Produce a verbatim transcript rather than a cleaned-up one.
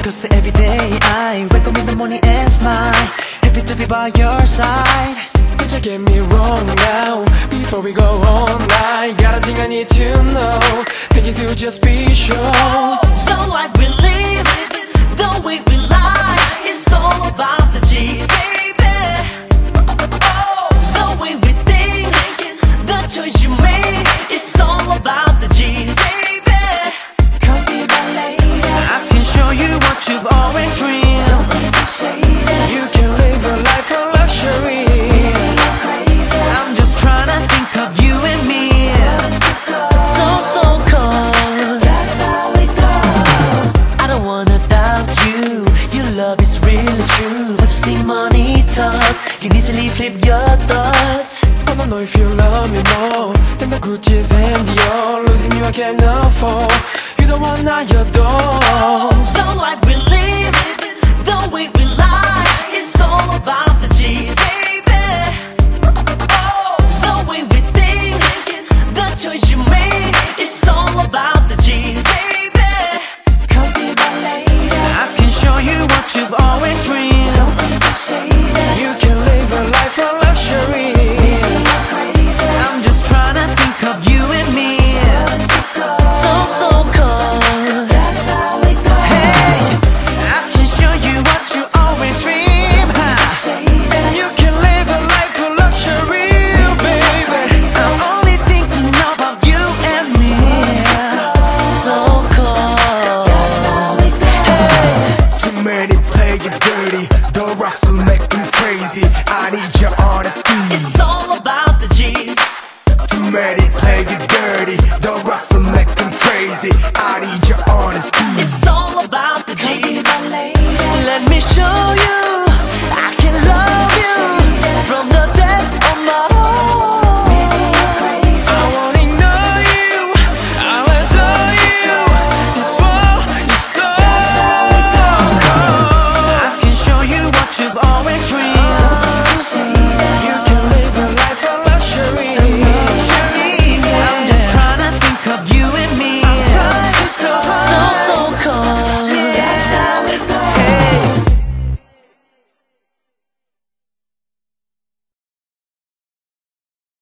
Cause every day I wake up in the morning and smile, happy to be by your side. But you get me wrong now. Before we go all night, got a thing I need to know. Thinking to just be sure. The life we live, the way we lie, it's all about the G's, baby. The way we think, the choice you make, it's all about the G's, baby. Come be my lady, I can show you what you've always dreamed. Don't be so shady, You can live a life of luxury. I'm just trying to think of you and me. So, so cold, That's how it goes. I don't wanna doubt you. Your love is really true. But you see money talks, can easily flip your thoughts. I don't know if you love me more than the Gucci's and Dior. Losing you I can't afford. You don't want I adore. The life we live, the way we